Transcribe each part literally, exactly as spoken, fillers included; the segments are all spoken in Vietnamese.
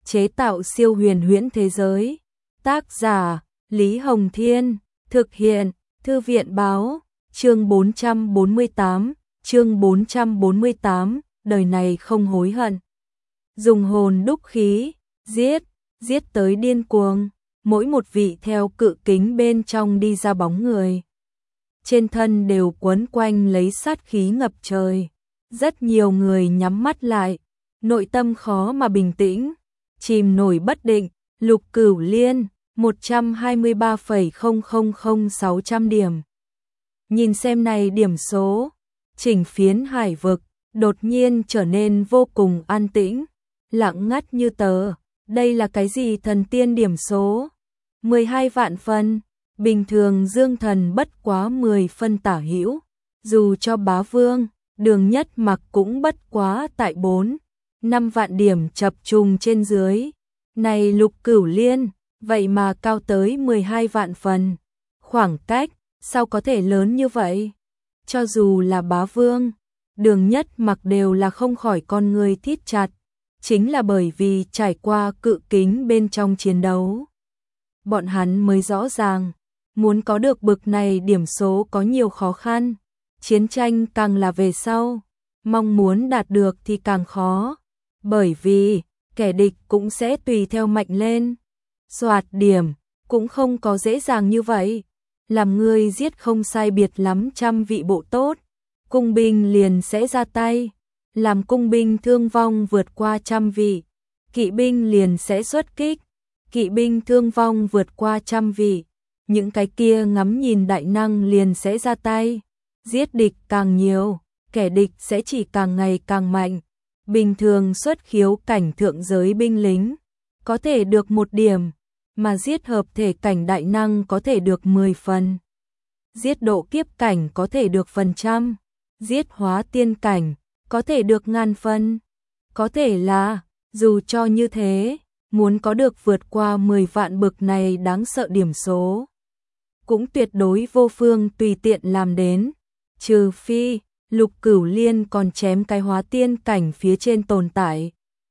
chế tạo siêu huyền huyễn thế giới. Tác giả Lý Hồng Thiên, thực hiện Thư viện Báo. Chương bốn trăm bốn mươi tám, chương bốn trăm bốn mươi tám, đời này không hối hận. Dùng hồn đúc khí, giết, giết tới điên cuồng, mỗi một vị theo cự kính bên trong đi ra bóng người. Trên thân đều quấn quanh lấy sát khí ngập trời. Rất nhiều người nhắm mắt lại, nội tâm khó mà bình tĩnh, chìm nổi bất định. Lục Cửu Liên, một trăm hai mươi ba phẩy không không không sáu trăm điểm. Nhìn xem này điểm số, chỉnh phiến hải vực đột nhiên trở nên vô cùng an tĩnh, lặng ngắt như tờ. Đây là cái gì thần tiên điểm số? mười hai vạn phân, bình thường Dương Thần bất quá mười phân tả hữu, dù cho bá vương, Đường Nhất Mặc cũng bất quá tại bốn, năm vạn điểm chập trùng trên dưới. Này Lục Cửu Liên, vậy mà cao tới mười hai vạn phần, khoảng cách sao có thể lớn như vậy? Cho dù là bá vương, Đường Nhất Mặc đều là không khỏi con người thít chặt, chính là bởi vì trải qua cự kính bên trong chiến đấu. Bọn hắn mới rõ ràng, muốn có được bực này điểm số có nhiều khó khăn, chiến tranh càng là về sau, mong muốn đạt được thì càng khó, bởi vì kẻ địch cũng sẽ tùy theo mạnh lên. Soạt điểm cũng không có dễ dàng như vậy, làm ngươi giết không sai biệt lắm trăm vị bộ tốt, cung binh liền sẽ ra tay, làm cung binh thương vong vượt qua trăm vị, kỵ binh liền sẽ xuất kích, kỵ binh thương vong vượt qua trăm vị, những cái kia ngắm nhìn đại năng liền sẽ ra tay, giết địch càng nhiều, kẻ địch sẽ chỉ càng ngày càng mạnh. Bình thường xuất khiếu cảnh thượng giới binh lính có thể được một điểm, mà giết hợp thể cảnh đại năng có thể được mười phần, giết độ kiếp cảnh có thể được phần trăm, giết hóa tiên cảnh có thể được ngàn phân. Có thể là, dù cho như thế, muốn có được vượt qua mười vạn bực này đáng sợ điểm số, cũng tuyệt đối vô phương tùy tiện làm đến, trừ phi Lục Cửu Liên còn chém cái hóa tiên cảnh phía trên tồn tại.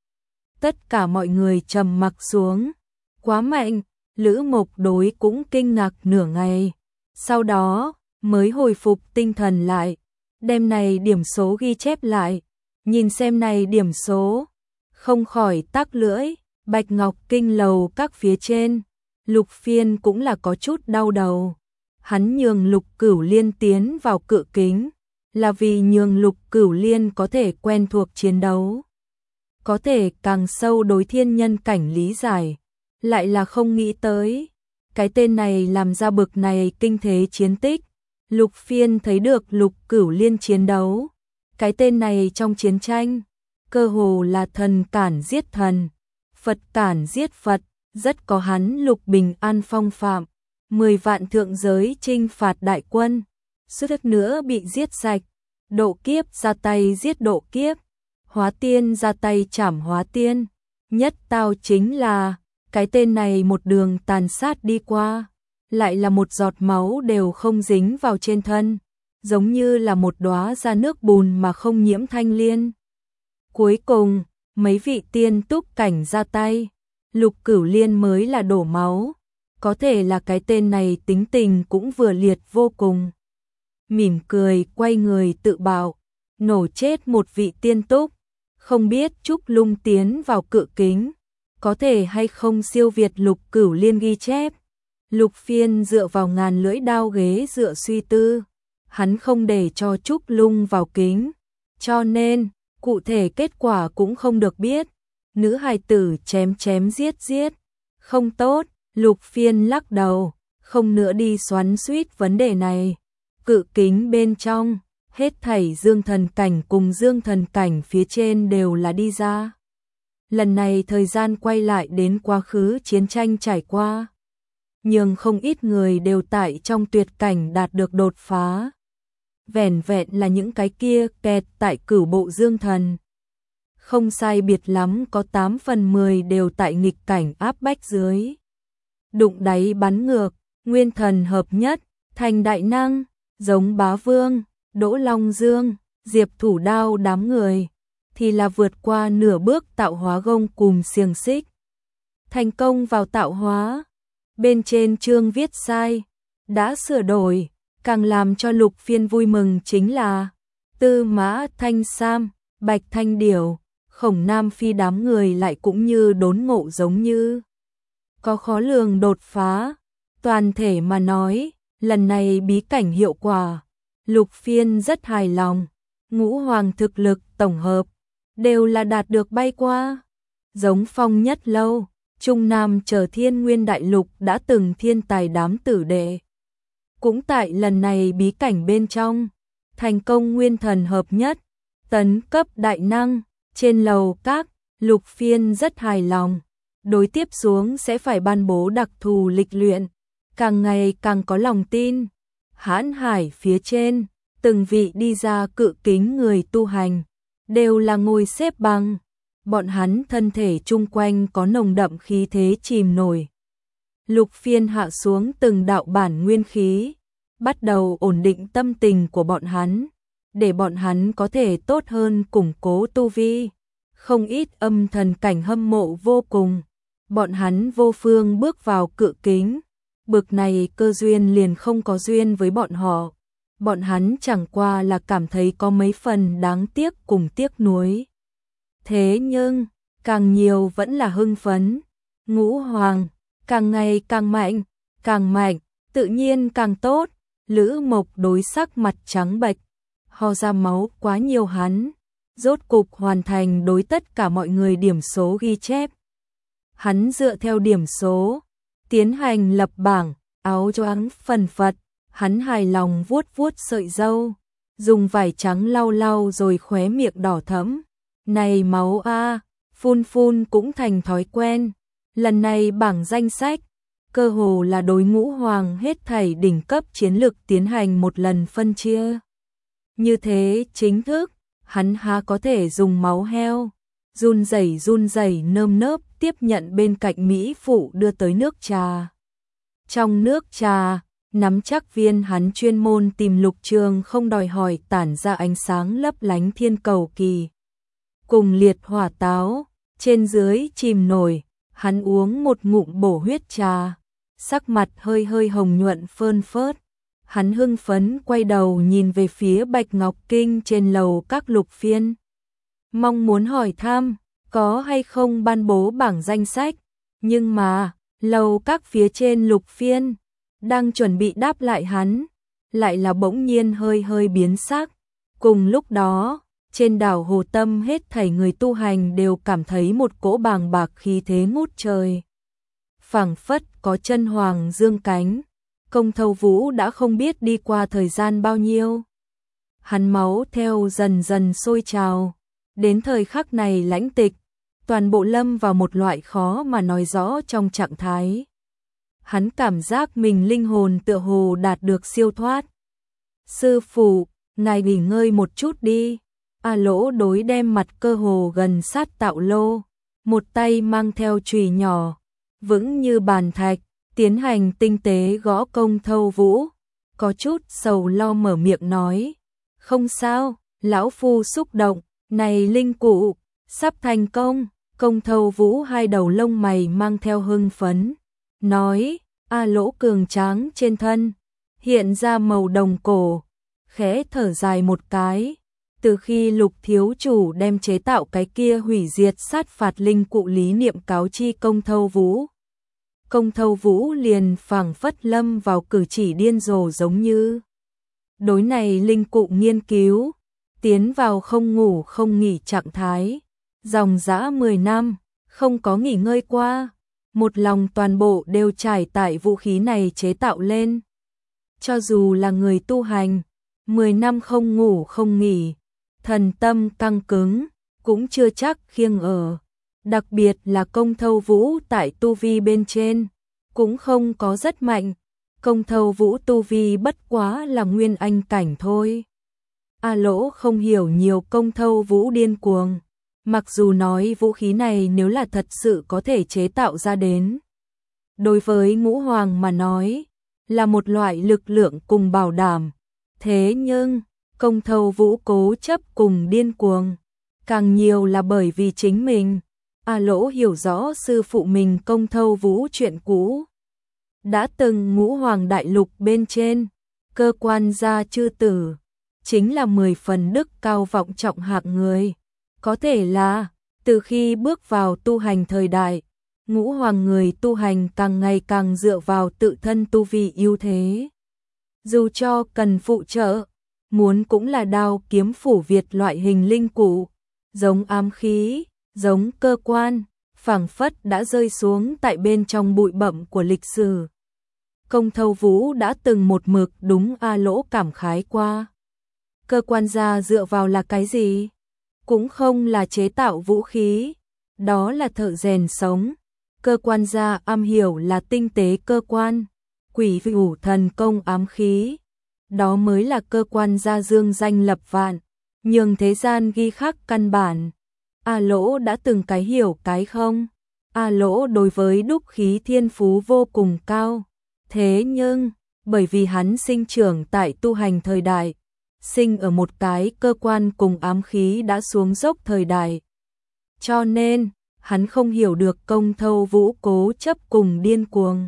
Tất cả mọi người trầm mặc xuống. Quá mạnh, Lữ Mộc Đối cũng kinh ngạc nửa ngày, sau đó mới hồi phục tinh thần lại, đem này điểm số ghi chép lại, nhìn xem này điểm số, không khỏi tắc lưỡi. Bạch Ngọc Kinh lầu các phía trên, Lục Phiên cũng là có chút đau đầu. Hắn nhường Lục Cửu Liên tiến vào cự kính, là vì nhường Lục Cửu Liên có thể quen thuộc chiến đấu, có thể càng sâu đối thiên nhân cảnh lý giải, lại là không nghĩ tới, cái tên này làm ra bực này kinh thế chiến tích. Lục Phiên thấy được Lục Cửu Liên chiến đấu, cái tên này trong chiến tranh, cơ hồ là thần cản giết thần, Phật cản giết Phật, rất có hắn Lục Bình An phong phạm, mười vạn thượng giới chinh phạt đại quân, suýt chút nữa bị giết sạch, độ kiếp ra tay giết độ kiếp, hóa tiên ra tay chảm hóa tiên, nhất tao chính là, cái tên này một đường tàn sát đi qua, lại là một giọt máu đều không dính vào trên thân, giống như là một đóa ra nước bùn mà không nhiễm thanh liên. Cuối cùng, mấy vị tiên túc cảnh ra tay, Lục Cửu Liên mới là đổ máu, có thể là cái tên này tính tình cũng vừa liệt vô cùng. Mỉm cười quay người tự bảo, nổ chết một vị tiên túc, không biết Trúc Lung tiến vào cự kính, có thể hay không siêu việt Lục Cửu Liên ghi chép. Lục Phiên dựa vào ngàn lưỡi đao ghế dựa suy tư, hắn không để cho Trúc Lung vào kính, cho nên cụ thể kết quả cũng không được biết. Nữ hài tử chém chém giết giết, không tốt. Lục Phiên lắc đầu, không nữa đi xoắn xuýt vấn đề này. Cự kính bên trong, hết thảy dương thần cảnh cùng dương thần cảnh phía trên đều là đi ra. Lần này thời gian quay lại đến quá khứ chiến tranh trải qua, nhưng không ít người đều tại trong tuyệt cảnh đạt được đột phá. Vẻn vẹn là những cái kia kẹt tại cửu bộ dương thần, không sai biệt lắm có tám phần mười đều tại nghịch cảnh áp bách dưới. Đụng đáy bắn ngược, nguyên thần hợp nhất, thành đại năng, giống Bá Vương, Đỗ Long Dương, Diệp Thủ Đao đám người, thì là vượt qua nửa bước tạo hóa gông cùm xiềng xích, thành công vào tạo hóa. Bên trên chương viết sai, đã sửa đổi, càng làm cho Lục Phiên vui mừng chính là Tư Mã Thanh Sam, Bạch Thanh Điểu, Khổng Nam Phi đám người lại cũng như đốn ngộ giống như có khó lường đột phá. Toàn thể mà nói, lần này bí cảnh hiệu quả, Lục Phiên rất hài lòng. Ngũ hoàng thực lực tổng hợp đều là đạt được bay qua. Giống Phong Nhất Lâu, Trung Nam chờ Thiên Nguyên Đại Lục đã từng thiên tài đám tử đệ. Cũng tại lần này bí cảnh bên trong, thành công nguyên thần hợp nhất, tấn cấp đại năng. Trên lầu các, Lục Phiên rất hài lòng. Đối tiếp xuống sẽ phải ban bố đặc thù lịch luyện, càng ngày càng có lòng tin. Hãn hải phía trên, từng vị đi ra cự kính người tu hành, đều là ngồi xếp bằng. Bọn hắn thân thể chung quanh có nồng đậm khí thế chìm nổi. Lục Phiên hạ xuống từng đạo bản nguyên khí, bắt đầu ổn định tâm tình của bọn hắn, để bọn hắn có thể tốt hơn củng cố tu vi. Không ít âm thần cảnh hâm mộ vô cùng. Bọn hắn vô phương bước vào cự kính, bực này cơ duyên liền không có duyên với bọn họ. Bọn hắn chẳng qua là cảm thấy có mấy phần đáng tiếc cùng tiếc nuối. Thế nhưng, càng nhiều vẫn là hưng phấn. Ngũ hoàng, càng ngày càng mạnh, càng mạnh, tự nhiên càng tốt. Lữ Mộc đối sắc mặt trắng bệch, ho ra máu quá nhiều hắn. Rốt cục hoàn thành đối tất cả mọi người điểm số ghi chép. Hắn dựa theo điểm số, tiến hành lập bảng, áo choàng phần phật. Hắn hài lòng vuốt vuốt sợi râu, dùng vải trắng lau lau rồi khóe miệng đỏ thẫm. Này máu a, phun phun cũng thành thói quen. Lần này bảng danh sách, cơ hồ là đối ngũ hoàng hết thảy đỉnh cấp chiến lực tiến hành một lần phân chia. Như thế chính thức, hắn há có thể dùng máu heo. Run rẩy run rẩy nơm nớp tiếp nhận bên cạnh mỹ phụ đưa tới nước trà. Trong nước trà, nắm chắc viên hắn chuyên môn tìm lục trường không đòi hỏi tản ra ánh sáng lấp lánh thiên cầu kỳ. Cùng liệt hỏa táo, trên dưới chìm nổi, hắn uống một ngụm bổ huyết trà, sắc mặt hơi hơi hồng nhuận phơn phớt. Hắn hưng phấn quay đầu nhìn về phía Bạch Ngọc Kinh trên lầu các Lục Phiên. Mong muốn hỏi thăm, có hay không ban bố bảng danh sách, nhưng mà, lầu các phía trên Lục Phiên, đang chuẩn bị đáp lại hắn, lại là bỗng nhiên hơi hơi biến sắc. Cùng lúc đó, trên đảo Hồ Tâm hết thảy người tu hành đều cảm thấy một cỗ bàng bạc khí thế ngút trời. Phảng phất có chân hoàng dương cánh, Công Thâu Vũ đã không biết đi qua thời gian bao nhiêu. Hắn máu theo dần dần sôi trào, đến thời khắc này lãnh tịch, toàn bộ lâm vào một loại khó mà nói rõ trong trạng thái. Hắn cảm giác mình linh hồn tựa hồ đạt được siêu thoát. Sư phụ, ngài nghỉ ngơi một chút đi. A Lỗ đối đem mặt cơ hồ gần sát Tạo Lô, một tay mang theo chùy nhỏ, vững như bàn thạch, tiến hành tinh tế gõ Công Thâu Vũ. Có chút sầu lo mở miệng nói, không sao, lão phu xúc động, này linh cụ, sắp thành công. Công Thâu Vũ hai đầu lông mày mang theo hưng phấn, nói, A Lỗ cường tráng trên thân, hiện ra màu đồng cổ, khẽ thở dài một cái. Từ khi Lục thiếu chủ đem chế tạo cái kia hủy diệt sát phạt linh cụ lý niệm cáo chi Công Thâu Vũ, Công Thâu Vũ liền phảng phất lâm vào cử chỉ điên rồ giống như. Đối này linh cụ nghiên cứu, tiến vào không ngủ không nghỉ trạng thái, dòng dã mười năm, không có nghỉ ngơi qua, một lòng toàn bộ đều trải tại vũ khí này chế tạo lên. Cho dù là người tu hành, mười năm không ngủ không nghỉ, thần tâm căng cứng, cũng chưa chắc khiêng ở. Đặc biệt là Công Thâu Vũ tại tu vi bên trên, cũng không có rất mạnh. Công Thâu Vũ tu vi bất quá là nguyên anh cảnh thôi. A Lỗ không hiểu nhiều Công Thâu Vũ điên cuồng. Mặc dù nói vũ khí này nếu là thật sự có thể chế tạo ra đến, đối với ngũ hoàng mà nói, là một loại lực lượng cùng bảo đảm. Thế nhưng, Công Thâu Vũ cố chấp cùng điên cuồng, càng nhiều là bởi vì chính mình. A Lỗ hiểu rõ sư phụ mình Công Thâu Vũ chuyện cũ. Đã từng ngũ hoàng đại lục bên trên, cơ quan gia chư tử, chính là mười phần đức cao vọng trọng hạng người. Có thể là, từ khi bước vào tu hành thời đại, ngũ hoàng người tu hành càng ngày càng dựa vào tự thân tu vi ưu thế. Dù cho cần phụ trợ, muốn cũng là đao kiếm phủ Việt loại hình linh cụ, giống ám khí, giống cơ quan, phảng phất đã rơi xuống tại bên trong bụi bặm của lịch sử. Công Thâu Vũ đã từng một mực đúng A Lỗ cảm khái qua. Cơ quan gia dựa vào là cái gì? Cũng không là chế tạo vũ khí, đó là thợ rèn sống. Cơ quan gia am hiểu là tinh tế cơ quan, quỷ vũ thần công ám khí. Đó mới là cơ quan gia dương danh lập vạn, nhường thế gian ghi khắc căn bản. A Lỗ đã từng cái hiểu cái không. A Lỗ đối với đúc khí thiên phú vô cùng cao. Thế nhưng, bởi vì hắn sinh trưởng tại tu hành thời đại, sinh ở một cái cơ quan cùng ám khí đã xuống dốc thời đại. Cho nên, hắn không hiểu được Công Thâu Vũ cố chấp cùng điên cuồng.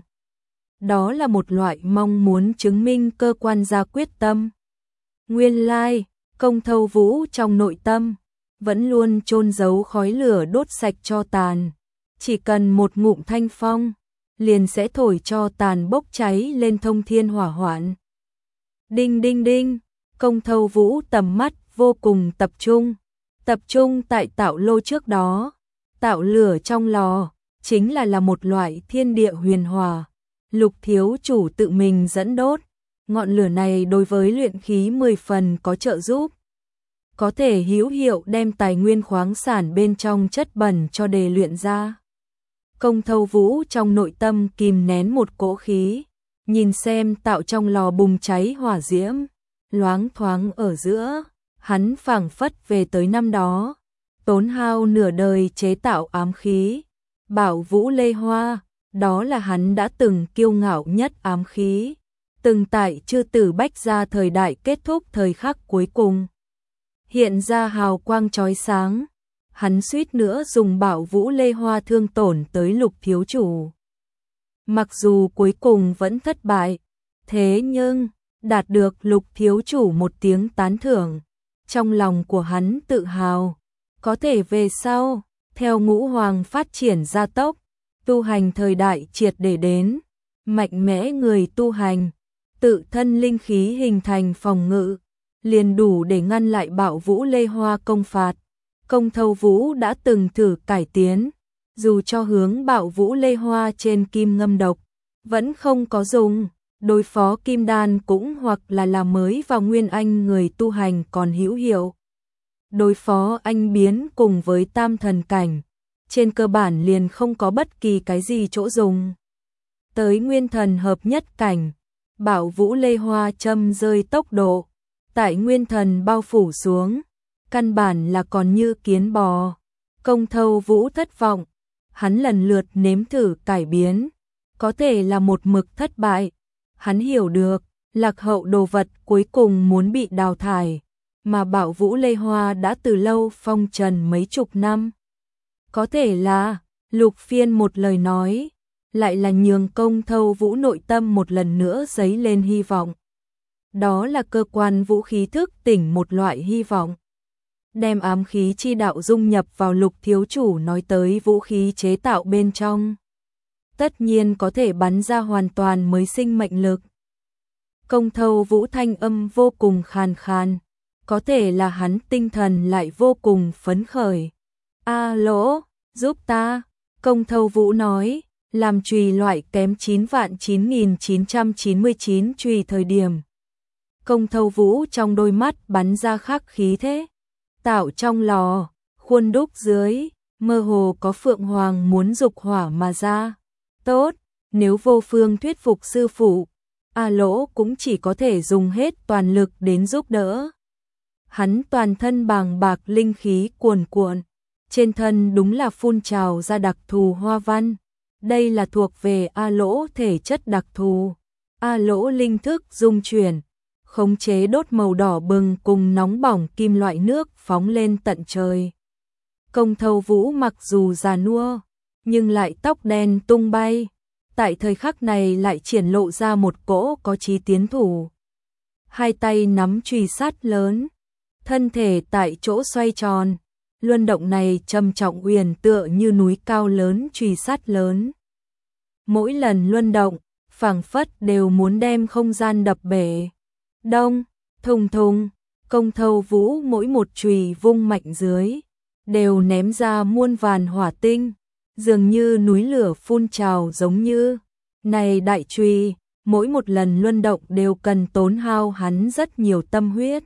Đó là một loại mong muốn chứng minh cơ quan gia quyết tâm. Nguyên lai, Công Thâu Vũ trong nội tâm, vẫn luôn chôn giấu khói lửa đốt sạch cho tàn. Chỉ cần một ngụm thanh phong, liền sẽ thổi cho tàn bốc cháy lên thông thiên hỏa hoạn. Đinh đinh đinh, Công Thâu Vũ tầm mắt vô cùng tập trung, tập trung tại tạo lô trước đó. Tạo lửa trong lò, chính là là một loại thiên địa huyền hòa. Lục thiếu chủ tự mình dẫn đốt, ngọn lửa này đối với luyện khí mười phần có trợ giúp. Có thể hữu hiệu đem tài nguyên khoáng sản bên trong chất bẩn cho đề luyện ra. Công Thâu Vũ trong nội tâm kìm nén một cỗ khí, nhìn xem tạo trong lò bùng cháy hỏa diễm, loáng thoáng ở giữa, hắn phảng phất về tới năm đó, tốn hao nửa đời chế tạo ám khí, Bảo Vũ Lê Hoa, đó là hắn đã từng kiêu ngạo nhất ám khí, từng tại chư tử bách gia thời đại kết thúc thời khắc cuối cùng. Hiện ra hào quang chói sáng, hắn suýt nữa dùng Bảo Vũ Lê Hoa thương tổn tới Lục thiếu chủ. Mặc dù cuối cùng vẫn thất bại, thế nhưng, đạt được Lục thiếu chủ một tiếng tán thưởng, trong lòng của hắn tự hào. Có thể về sau, theo ngũ hoàng phát triển gia tốc, tu hành thời đại triệt để đến, mạnh mẽ người tu hành, tự thân linh khí hình thành phòng ngự, liền đủ để ngăn lại Bảo Vũ Lê Hoa công phạt. Công Thâu Vũ đã từng thử cải tiến, dù cho hướng Bảo Vũ Lê Hoa trên kim ngâm độc, vẫn không có dùng, đối phó kim đan cũng hoặc là là mới vào nguyên anh người tu hành còn hữu hiệu. Đối phó anh biến cùng với tam thần cảnh, trên cơ bản liền không có bất kỳ cái gì chỗ dùng. Tới nguyên thần hợp nhất cảnh, Bảo Vũ Lê Hoa châm rơi tốc độ, tại nguyên thần bao phủ xuống, căn bản là còn như kiến bò. Công Thâu Vũ thất vọng, hắn lần lượt nếm thử cải biến, có thể là một mực thất bại. Hắn hiểu được, lạc hậu đồ vật cuối cùng muốn bị đào thải, mà Bảo Vũ Lê Hoa đã từ lâu phong trần mấy chục năm. Có thể là, Lục Phiên một lời nói, lại là nhường Công Thâu Vũ nội tâm một lần nữa dấy lên hy vọng. Đó là cơ quan vũ khí thức tỉnh một loại hy vọng. Đem ám khí chi đạo dung nhập vào Lục thiếu chủ nói tới vũ khí chế tạo bên trong. Tất nhiên có thể bắn ra hoàn toàn mới sinh mệnh lực. Công Thâu Vũ thanh âm vô cùng khàn khàn, có thể là hắn tinh thần lại vô cùng phấn khởi. A Lỗ, giúp ta, Công Thâu Vũ nói, làm chùy loại kém chín vạn chín nghìn chín trăm chín mươi chín chùy thời điểm. Công Thâu Vũ trong đôi mắt bắn ra khắc khí thế, tạo trong lò, khuôn đúc dưới, mơ hồ có phượng hoàng muốn dục hỏa mà ra. Tốt, nếu vô phương thuyết phục sư phụ, A Lỗ cũng chỉ có thể dùng hết toàn lực đến giúp đỡ. Hắn toàn thân bàng bạc linh khí cuồn cuộn, trên thân đúng là phun trào ra đặc thù hoa văn. Đây là thuộc về A Lỗ thể chất đặc thù. A Lỗ linh thức dung chuyển, khống chế đốt màu đỏ bừng cùng nóng bỏng kim loại nước phóng lên tận trời. Công Thâu Vũ mặc dù già nua, nhưng lại tóc đen tung bay, tại thời khắc này lại triển lộ ra một cỗ có chí tiến thủ. Hai tay nắm chùy sắt lớn, thân thể tại chỗ xoay tròn, luân động này trầm trọng uyển tựa như núi cao lớn chùy sắt lớn. Mỗi lần luân động, phảng phất đều muốn đem không gian đập bể. Đông, thùng thùng, Công Thâu Vũ mỗi một chùy vung mạnh dưới, đều ném ra muôn vàn hỏa tinh, dường như núi lửa phun trào giống như. Này đại chùy, mỗi một lần luân động đều cần tốn hao hắn rất nhiều tâm huyết.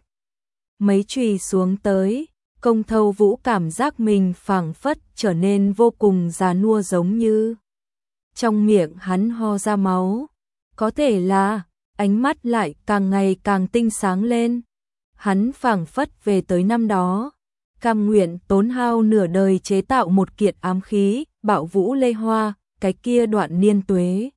Mấy chùy xuống tới, Công Thâu Vũ cảm giác mình phảng phất trở nên vô cùng già nua giống như. Trong miệng hắn ho ra máu, có thể là ánh mắt lại càng ngày càng tinh sáng lên. Hắn phảng phất về tới năm đó, cam nguyện tốn hao nửa đời chế tạo một kiện ám khí, Bạo Vũ Lê Hoa, cái kia đoạn niên tuế.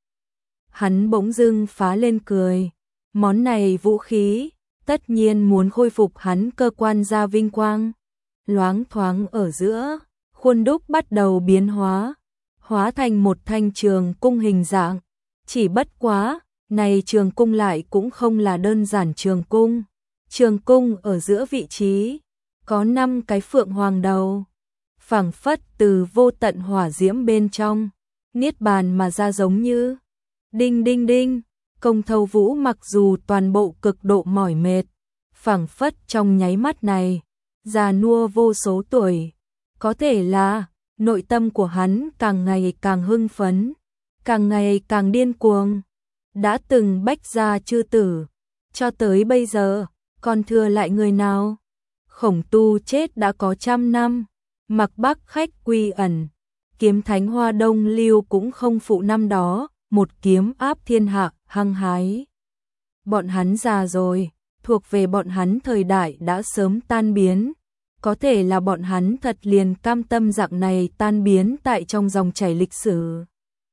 Hắn bỗng dưng phá lên cười, món này vũ khí, tất nhiên muốn khôi phục hắn cơ quan gia vinh quang. Loáng thoáng ở giữa, khuôn đúc bắt đầu biến hóa, hóa thành một thanh trường cung hình dạng. Chỉ bất quá, này trường cung lại cũng không là đơn giản trường cung. Trường cung ở giữa vị trí, có năm cái phượng hoàng đầu, phảng phất từ vô tận hỏa diễm bên trong, niết bàn mà ra giống như. Đinh đinh đinh, Công Thâu Vũ mặc dù toàn bộ cực độ mỏi mệt, phảng phất trong nháy mắt này, già nua vô số tuổi. Có thể là, nội tâm của hắn càng ngày càng hưng phấn, càng ngày càng điên cuồng. Đã từng bách gia chư tử, cho tới bây giờ, còn thừa lại người nào? Khổng Tu chết đã có trăm năm, Mặc Bắc khách quy ẩn, kiếm thánh Hoa Đông Lưu cũng không phụ năm đó, một kiếm áp thiên hạ, hăng hái. Bọn hắn già rồi, thuộc về bọn hắn thời đại đã sớm tan biến. Có thể là bọn hắn thật liền cam tâm dạng này tan biến tại trong dòng chảy lịch sử.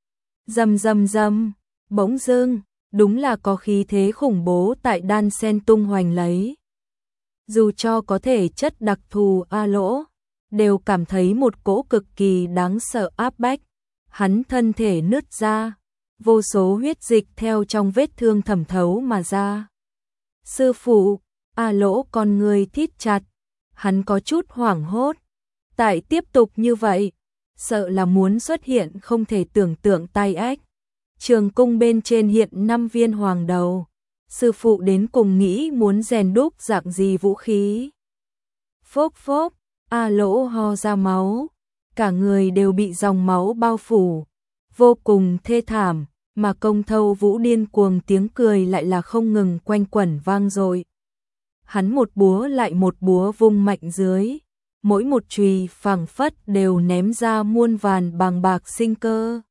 Rầm rầm rầm, bỗng dưng, đúng là có khí thế khủng bố tại đan sen tung hoành lấy. Dù cho có thể chất đặc thù A Lỗ, đều cảm thấy một cỗ cực kỳ đáng sợ áp bách. Hắn thân thể nứt ra, vô số huyết dịch theo trong vết thương thẩm thấu mà ra. Sư phụ, A Lỗ con người thít chặt, hắn có chút hoảng hốt. Tại tiếp tục như vậy, sợ là muốn xuất hiện không thể tưởng tượng tai ách. Trường cung bên trên hiện năm viên hoàng đầu, sư phụ đến cùng nghĩ muốn rèn đúc dạng gì vũ khí. Phốc phốc, A Lỗ ho ra máu, cả người đều bị dòng máu bao phủ, vô cùng thê thảm, mà Công Thâu Vũ điên cuồng tiếng cười lại là không ngừng quanh quẩn vang dội. Hắn một búa lại một búa vung mạnh dưới, mỗi một chùy phảng phất đều ném ra muôn vàn bàng bạc sinh cơ.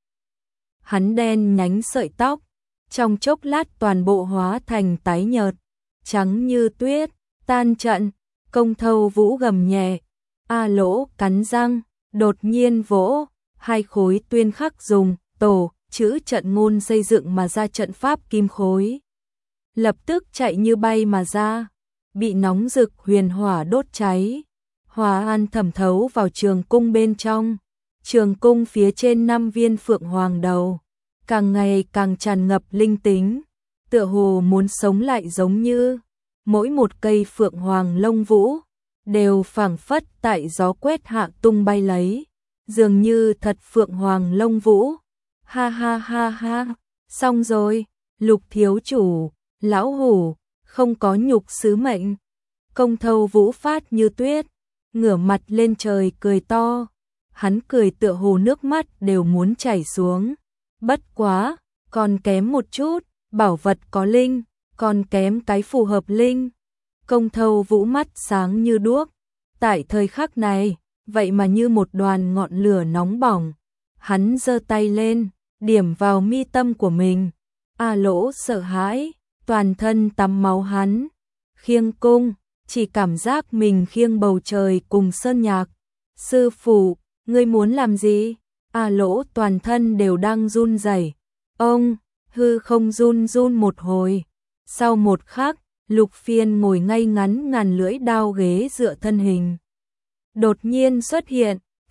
Hắn đen nhánh sợi tóc, trong chốc lát toàn bộ hóa thành tái nhợt, trắng như tuyết, tan trận. Công Thâu Vũ gầm nhẹ, A Lỗ cắn răng, đột nhiên vỗ, hai khối tuyên khắc dùng tổ chữ trận ngôn xây dựng mà ra trận pháp kim khối. Lập tức chạy như bay mà ra, bị nóng rực huyền hỏa đốt cháy. Hòa an thẩm thấu vào trường cung bên trong. Trường cung phía trên năm viên phượng hoàng đầu, càng ngày càng tràn ngập linh tính, tựa hồ muốn sống lại giống như. Mỗi một cây phượng hoàng lông vũ, đều phảng phất tại gió quét hạ tung bay lấy, dường như thật phượng hoàng lông vũ. Ha ha ha ha, xong rồi, Lục thiếu chủ, lão hủ, không có nhục sứ mệnh. Công Thâu Vũ phát như tuyết, ngửa mặt lên trời cười to. Hắn cười tựa hồ nước mắt đều muốn chảy xuống. Bất quá, còn kém một chút, bảo vật có linh, còn kém cái phù hợp linh. Công Thâu Vũ mắt sáng như đuốc, tại thời khắc này, vậy mà như một đoàn ngọn lửa nóng bỏng. Hắn giơ tay lên, điểm vào mi tâm của mình. A Lỗ sợ hãi, toàn thân tắm máu hắn. Khiêng cung, chỉ cảm giác mình khiêng bầu trời cùng sơn nhạc. Sư phụ, ngươi muốn làm gì? A Lỗ toàn thân đều đang run rẩy. Ông, hư không run run một hồi. Sau một khắc, Lục Phiên ngồi ngay ngắn ngàn lưỡi đao ghế dựa thân hình. Đột nhiên xuất hiện,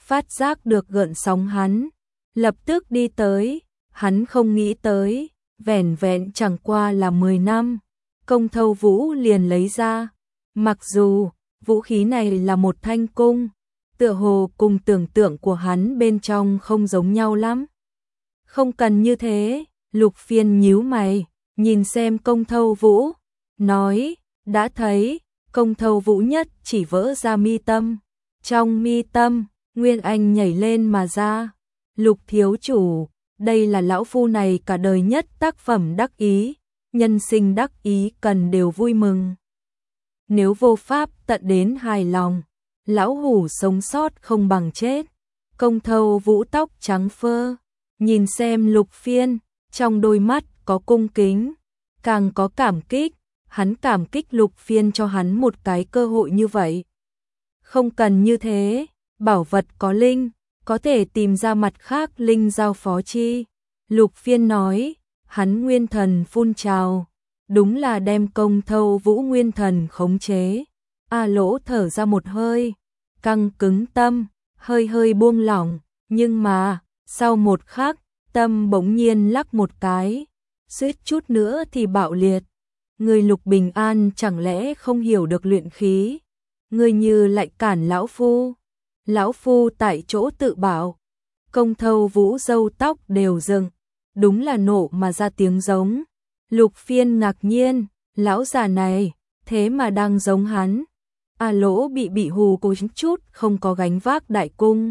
phát giác được gợn sóng hắn, lập tức đi tới, hắn không nghĩ tới, vẻn vẹn chẳng qua là mười năm, Công Thâu Vũ liền lấy ra, mặc dù vũ khí này là một thanh cung, tựa hồ cùng tưởng tượng của hắn bên trong không giống nhau lắm. Không cần như thế, Lục Phiên nhíu mày, nhìn xem Công Thâu Vũ, nói, đã thấy, Công Thâu Vũ nhất chỉ vỡ ra mi tâm, trong mi tâm, Nguyên Anh nhảy lên mà ra, Lục thiếu chủ, đây là lão phu này cả đời nhất tác phẩm đắc ý, nhân sinh đắc ý cần đều vui mừng. Nếu vô pháp tận đến hài lòng, lão hủ sống sót không bằng chết. Công Thâu Vũ tóc trắng phơ, nhìn xem Lục Phiên, trong đôi mắt có cung kính, càng có cảm kích, hắn cảm kích Lục Phiên cho hắn một cái cơ hội như vậy. Không cần như thế, bảo vật có linh, có thể tìm ra mặt khác linh giao phó chi. Lục Phiên nói, hắn nguyên thần phun trào, đúng là đem Công Thâu Vũ nguyên thần khống chế. A Lỗ thở ra một hơi, căng cứng tâm, hơi hơi buông lỏng, nhưng mà, sau một khắc, tâm bỗng nhiên lắc một cái, suýt chút nữa thì bạo liệt. Người Lục Bình An chẳng lẽ không hiểu được luyện khí, người như lại cản lão phu. Lão phu tại chỗ tự bảo. Công Thâu Vũ râu tóc đều dựng, đúng là nộ mà ra tiếng giống. Lục Phiên ngạc nhiên, lão già này, thế mà đang giống hắn. A Lỗ bị bị hù cố chút không có gánh vác đại cung.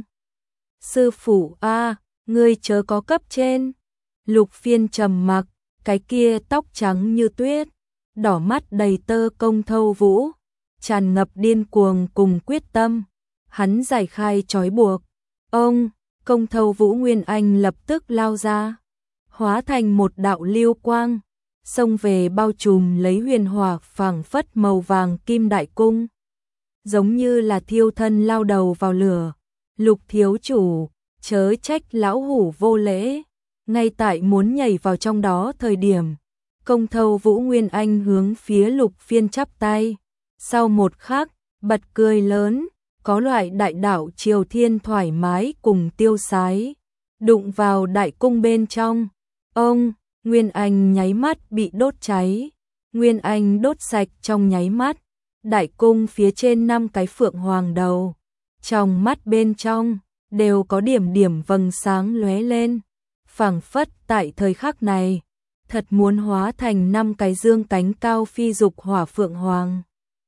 Sư phụ a, ngươi chớ có cấp trên. Lục Phiên trầm mặc, cái kia tóc trắng như tuyết, đỏ mắt đầy tơ Công Thâu Vũ, tràn ngập điên cuồng cùng quyết tâm. Hắn giải khai trói buộc. Ông, Công Thâu Vũ Nguyên Anh lập tức lao ra, hóa thành một đạo lưu quang, xông về bao trùm lấy huyền hỏa phảng phất màu vàng kim đại cung. Giống như là thiêu thân lao đầu vào lửa. Lục thiếu chủ, chớ trách lão hủ vô lễ. Ngay tại muốn nhảy vào trong đó thời điểm, Công Thâu Vũ Nguyên Anh hướng phía Lục Phiên chắp tay. Sau một khắc, bật cười lớn, có loại đại đạo triều thiên thoải mái cùng tiêu sái, đụng vào đại cung bên trong. Ông, Nguyên Anh nháy mắt bị đốt cháy, Nguyên Anh đốt sạch trong nháy mắt, đại cung phía trên năm cái phượng hoàng đầu, trong mắt bên trong, đều có điểm điểm vầng sáng lóe lên, phảng phất tại thời khắc này, thật muốn hóa thành năm cái dương cánh cao phi dục hỏa phượng hoàng.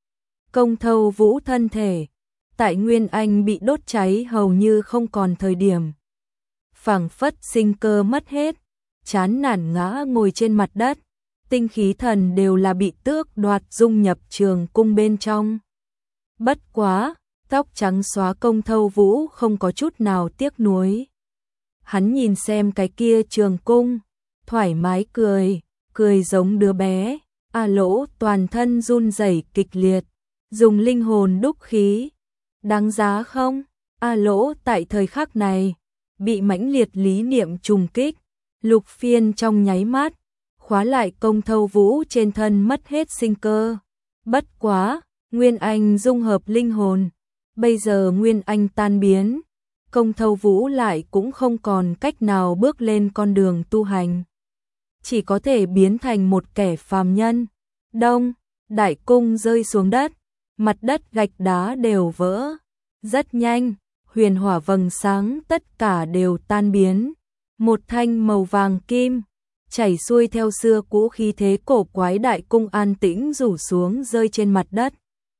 Công Thâu Vũ thân thể, tại Nguyên Anh bị đốt cháy hầu như không còn thời điểm. Phảng phất sinh cơ mất hết, chán nản ngã ngồi trên mặt đất, tinh khí thần đều là bị tước đoạt dung nhập trường cung bên trong. Bất quá, tóc trắng xóa Công Thâu Vũ không có chút nào tiếc nuối. Hắn nhìn xem cái kia trường cung, thoải mái cười, cười giống đứa bé. A Lỗ toàn thân run rẩy kịch liệt, dùng linh hồn đúc khí. Đáng giá không? A Lỗ tại thời khắc này, bị mãnh liệt lý niệm trùng kích, Lục Phiên trong nháy mắt, khóa lại Công Thâu Vũ trên thân mất hết sinh cơ. Bất quá, Nguyên Anh dung hợp linh hồn, bây giờ Nguyên Anh tan biến, Công Thâu Vũ lại cũng không còn cách nào bước lên con đường tu hành. Chỉ có thể biến thành một kẻ phàm nhân. Đông, đại cung rơi xuống đất, mặt đất gạch đá đều vỡ. Rất nhanh, huyền hỏa vầng sáng tất cả đều tan biến. Một thanh màu vàng kim, chảy xuôi theo xưa cũ khí thế cổ quái đại cung an tĩnh rủ xuống rơi trên mặt đất.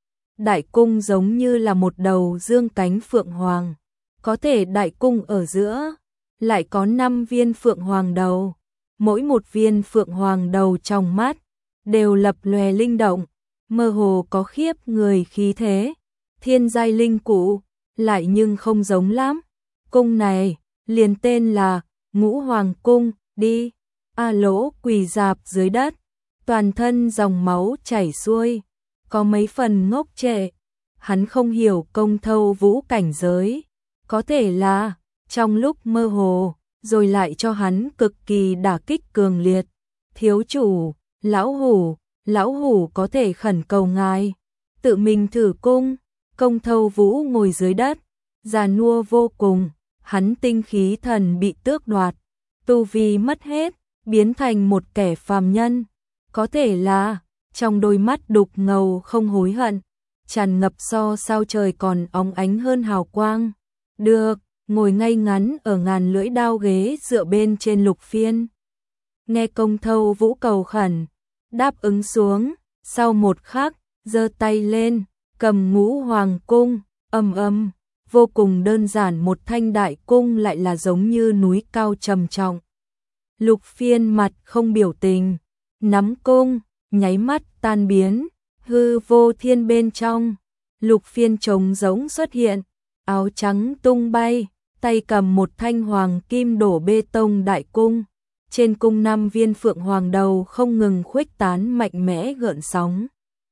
Đại cung giống như là một đầu dương cánh phượng hoàng, có thể đại cung ở giữa, lại có năm viên phượng hoàng đầu. Mỗi một viên phượng hoàng đầu trong mắt, đều lập lòe linh động, mơ hồ có khiếp người khí thế. Thiên giai linh cụ, lại nhưng không giống lắm. Cung này, liền tên là Ngũ Hoàng Cung, đi. A Lỗ quỳ rạp dưới đất, toàn thân dòng máu chảy xuôi, có mấy phần ngốc trệ. Hắn không hiểu Công Thâu Vũ cảnh giới, có thể là trong lúc mơ hồ, rồi lại cho hắn cực kỳ đả kích cường liệt. Thiếu chủ, lão hủ, lão hủ có thể khẩn cầu ngài, tự mình thử cung. Công Thâu Vũ ngồi dưới đất, già nua vô cùng, hắn tinh khí thần bị tước đoạt, tu vi mất hết, biến thành một kẻ phàm nhân. Có thể là, trong đôi mắt đục ngầu không hối hận, tràn ngập so sao trời còn óng ánh hơn hào quang. Được, ngồi ngay ngắn ở ngàn lưỡi đao ghế dựa bên trên Lục Phiên. Nghe Công Thâu Vũ cầu khẩn, đáp ứng xuống, sau một khắc, giơ tay lên, cầm Ngũ Hoàng cung, ầm ầm, vô cùng đơn giản một thanh đại cung lại là giống như núi cao trầm trọng. Lục Phiên mặt không biểu tình, nắm cung, nháy mắt tan biến, hư vô thiên bên trong. Lục Phiên trống rỗng xuất hiện, áo trắng tung bay, tay cầm một thanh hoàng kim đổ bê tông đại cung. Trên cung năm viên phượng hoàng đầu không ngừng khuếch tán mạnh mẽ gợn sóng.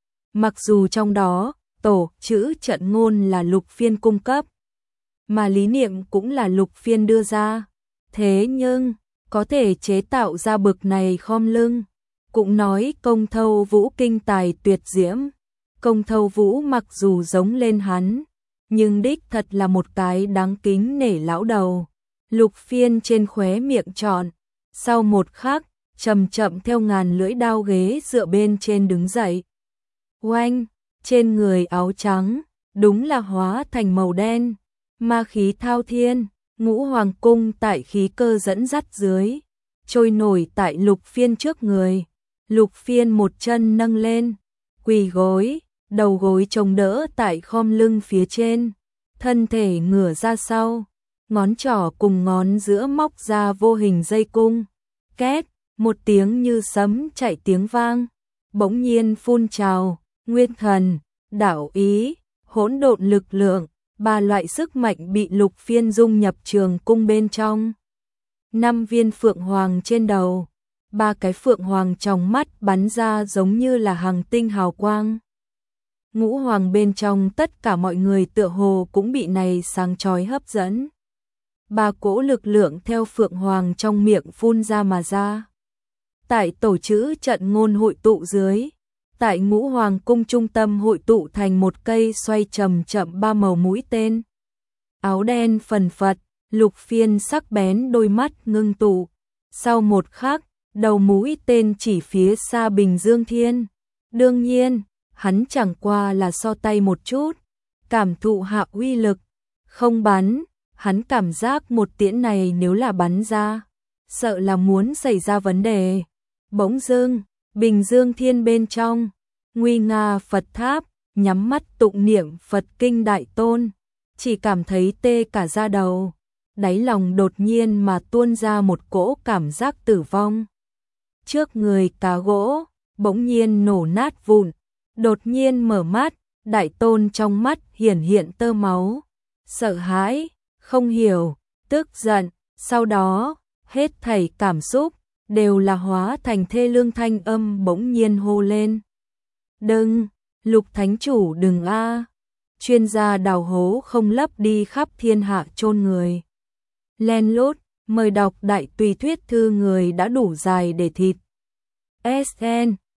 Mặc dù trong đó, tổ chữ trận ngôn là Lục Phiên cung cấp, mà lý niệm cũng là Lục Phiên đưa ra. Thế nhưng, có thể chế tạo ra bực này khom lưng, cũng nói Công Thâu Vũ kinh tài tuyệt diễm. Công Thâu Vũ mặc dù giống lên hắn, nhưng đích thật là một cái đáng kính nể lão đầu. Lục Phiên trên khóe miệng trọn, sau một khắc, chậm chậm theo ngàn lưỡi đao ghế dựa bên trên đứng dậy. Oanh, trên người áo trắng, đúng là hóa thành màu đen, ma khí thao thiên, Ngũ Hoàng cung tại khí cơ dẫn dắt dưới, trôi nổi tại Lục Phiên trước người. Lục Phiên một chân nâng lên, quỳ gối, đầu gối chống đỡ tại khom lưng phía trên, thân thể ngửa ra sau, ngón trỏ cùng ngón giữa móc ra vô hình dây cung. Két, một tiếng như sấm chạy tiếng vang, bỗng nhiên phun trào, nguyên thần, đạo ý, hỗn độn lực lượng, ba loại sức mạnh bị Lục Phiên dung nhập trường cung bên trong. Năm viên phượng hoàng trên đầu, ba cái phượng hoàng trong mắt bắn ra giống như là hàng tinh hào quang. Ngũ Hoàng bên trong tất cả mọi người tựa hồ cũng bị này sáng chói hấp dẫn. Ba cỗ lực lượng theo phượng hoàng trong miệng phun ra mà ra. Tại tổ chữ trận ngôn hội tụ dưới, tại Ngũ Hoàng cung trung tâm hội tụ thành một cây xoay chậm chậm ba màu mũi tên. Áo đen phần phật, Lục Phiên sắc bén đôi mắt ngưng tụ. Sau một khắc, đầu mũi tên chỉ phía xa Bình Dương Thiên. Đương nhiên, hắn chẳng qua là so tay một chút, cảm thụ hạ uy lực, không bắn. Hắn cảm giác một tiễn này nếu là bắn ra, sợ là muốn xảy ra vấn đề. Bỗng dưng, Bình Dương Thiên bên trong, nguy nga Phật tháp, nhắm mắt tụng niệm Phật kinh đại tôn, chỉ cảm thấy tê cả da đầu, đáy lòng đột nhiên mà tuôn ra một cỗ cảm giác tử vong. Trước người cá gỗ, bỗng nhiên nổ nát vụn, đột nhiên mở mắt, đại tôn trong mắt hiển hiện tơ máu, sợ hãi, không hiểu, tức giận, sau đó, hết thảy cảm xúc, đều là hóa thành thê lương thanh âm bỗng nhiên hô lên. Đừng, Lục Thánh Chủ đừng a, chuyên gia đào hố không lấp đi khắp thiên hạ chôn người. Len lút, mời đọc đại tùy thuyết thư người đã đủ dài để thịt. ét en